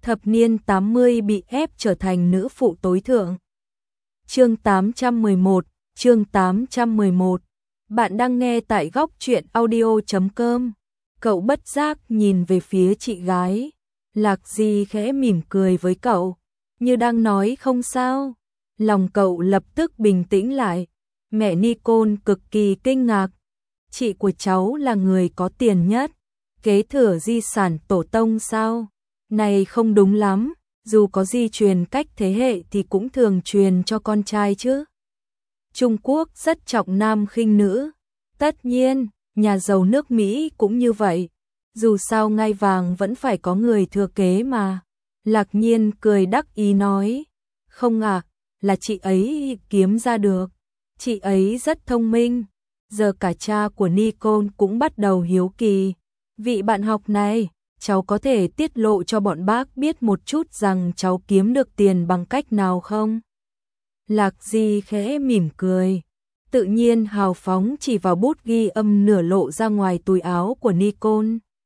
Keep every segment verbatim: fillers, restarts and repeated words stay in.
thập niên tám mươi bị ép trở thành nữ phụ tối thượng. Chương tám trăm mười một, chương tám trăm mười một. Bạn đang nghe tại góc truyện audio chấm com. Cậu bất giác nhìn về phía chị gái. Lạc Di khẽ mỉm cười với cậu, như đang nói không sao. Lòng cậu lập tức bình tĩnh lại. Mẹ Nicole cực kỳ kinh ngạc. Chị của cháu là người có tiền nhất, kế thừa di sản tổ tông sao? Này không đúng lắm, dù có di truyền cách thế hệ thì cũng thường truyền cho con trai chứ. Trung Quốc rất trọng nam khinh nữ. Tất nhiên, nhà giàu nước Mỹ cũng như vậy. Dù sao ngai vàng vẫn phải có người thừa kế mà. Lạc Nhiên cười đắc ý nói. Không à, là chị ấy kiếm ra được. Chị ấy rất thông minh. Giờ cả cha của Nicole cũng bắt đầu hiếu kỳ. Vị bạn học này, cháu có thể tiết lộ cho bọn bác biết một chút rằng cháu kiếm được tiền bằng cách nào không? Lạc Di khẽ mỉm cười, tự nhiên hào phóng chỉ vào bút ghi âm nửa lộ ra ngoài túi áo của Nicole.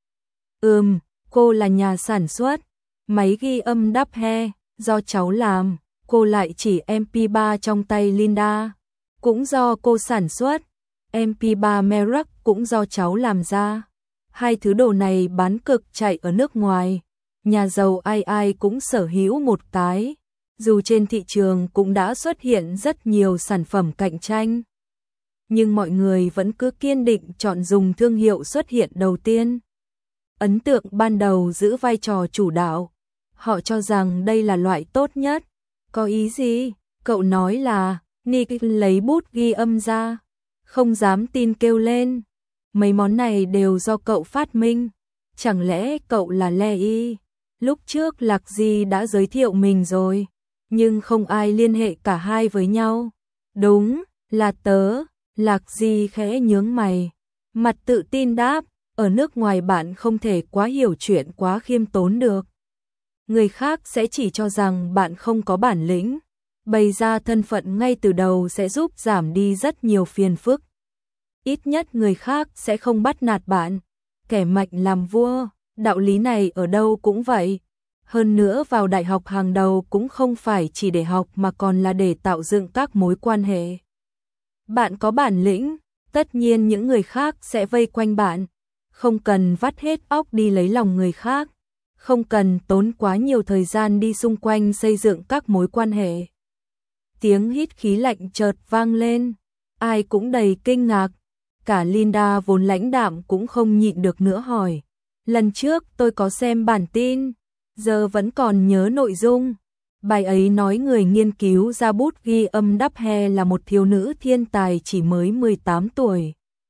Ừm, cô là nhà sản xuất, máy ghi âm đắp he, do cháu làm. Cô lại chỉ em pê ba trong tay Linda, cũng do cô sản xuất. em pê ba Merak cũng do cháu làm ra. Hai thứ đồ này bán cực chạy ở nước ngoài, nhà giàu ai ai cũng sở hữu một cái, dù trên thị trường cũng đã xuất hiện rất nhiều sản phẩm cạnh tranh. Nhưng mọi người vẫn cứ kiên định chọn dùng thương hiệu xuất hiện đầu tiên. Ấn tượng ban đầu giữ vai trò chủ đạo, họ cho rằng đây là loại tốt nhất. Có ý gì? Cậu nói là, Nick lấy bút ghi âm ra, không dám tin kêu lên. Mấy món này đều do cậu phát minh, chẳng lẽ cậu là Lê Y? Lúc trước Lạc Di đã giới thiệu mình rồi, nhưng không ai liên hệ cả hai với nhau. Đúng, là tớ. Lạc Di khẽ nhướng mày, mặt tự tin đáp, ở nước ngoài bạn không thể quá hiểu chuyện quá khiêm tốn được. Người khác sẽ chỉ cho rằng bạn không có bản lĩnh, bày ra thân phận ngay từ đầu sẽ giúp giảm đi rất nhiều phiền phức. Ít nhất người khác sẽ không bắt nạt bạn, kẻ mạnh làm vua, đạo lý này ở đâu cũng vậy. Hơn nữa vào đại học hàng đầu cũng không phải chỉ để học mà còn là để tạo dựng các mối quan hệ. Bạn có bản lĩnh, tất nhiên những người khác sẽ vây quanh bạn, không cần vắt hết óc đi lấy lòng người khác, không cần tốn quá nhiều thời gian đi xung quanh xây dựng các mối quan hệ. Tiếng hít khí lạnh chợt vang lên, ai cũng đầy kinh ngạc. Cả Linda vốn lãnh đạm cũng không nhịn được nữa hỏi. Lần trước tôi có xem bản tin, giờ vẫn còn nhớ nội dung. Bài ấy nói người nghiên cứu ra bút ghi âm đắp he là một thiếu nữ thiên tài chỉ mới mười tám tuổi.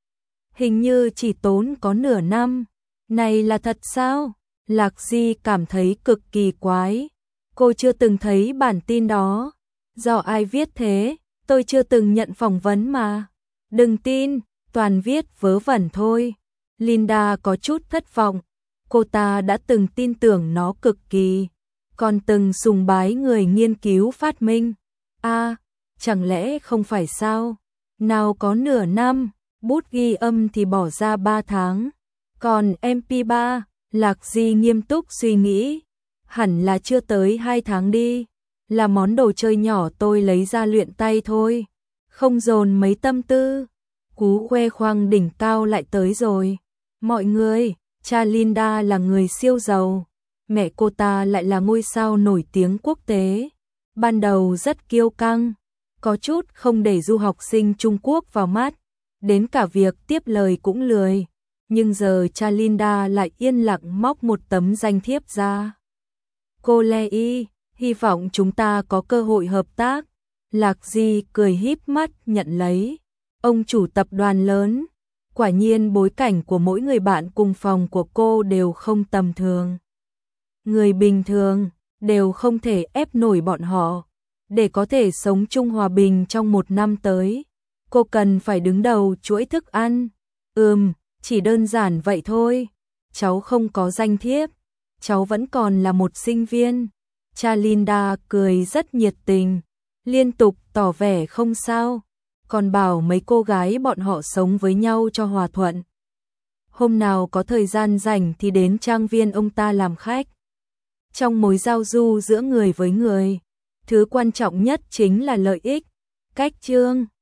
Hình như chỉ tốn có nửa năm. Này là thật sao? Lạc Di cảm thấy cực kỳ quái. Cô chưa từng thấy bản tin đó. Do ai viết thế? Tôi chưa từng nhận phỏng vấn mà. Đừng tin. Toàn viết vớ vẩn thôi. Linda có chút thất vọng. Cô ta đã từng tin tưởng nó cực kỳ, còn từng sùng bái người nghiên cứu phát minh. A, à, chẳng lẽ không phải sao? Nào có nửa năm, bút ghi âm thì bỏ ra ba tháng. Còn em pê ba, Lạc Di nghiêm túc suy nghĩ. Hẳn là chưa tới hai tháng đi. Là món đồ chơi nhỏ tôi lấy ra luyện tay thôi. Không dồn mấy tâm tư. Cú khoe khoang đỉnh cao lại tới rồi. Mọi người, cha Linda là người siêu giàu. Mẹ cô ta lại là ngôi sao nổi tiếng quốc tế. Ban đầu rất kiêu căng, có chút không để du học sinh Trung Quốc vào mắt. Đến cả việc tiếp lời cũng lười. Nhưng giờ cha Linda lại yên lặng móc một tấm danh thiếp ra. Cô Lê Y, hy vọng chúng ta có cơ hội hợp tác. Lạc Di cười híp mắt nhận lấy. Ông chủ tập đoàn lớn, quả nhiên bối cảnh của mỗi người bạn cùng phòng của cô đều không tầm thường. Người bình thường đều không thể ép nổi bọn họ. Để có thể sống chung hòa bình trong một năm tới, cô cần phải đứng đầu chuỗi thức ăn. Ừm, chỉ đơn giản vậy thôi. Cháu không có danh thiếp, cháu vẫn còn là một sinh viên. Cha Linda cười rất nhiệt tình, liên tục tỏ vẻ không sao. Còn bảo mấy cô gái bọn họ sống với nhau cho hòa thuận. Hôm nào có thời gian rảnh thì đến trang viên ông ta làm khách. Trong mối giao du giữa người với người, thứ quan trọng nhất chính là lợi ích. Cách chương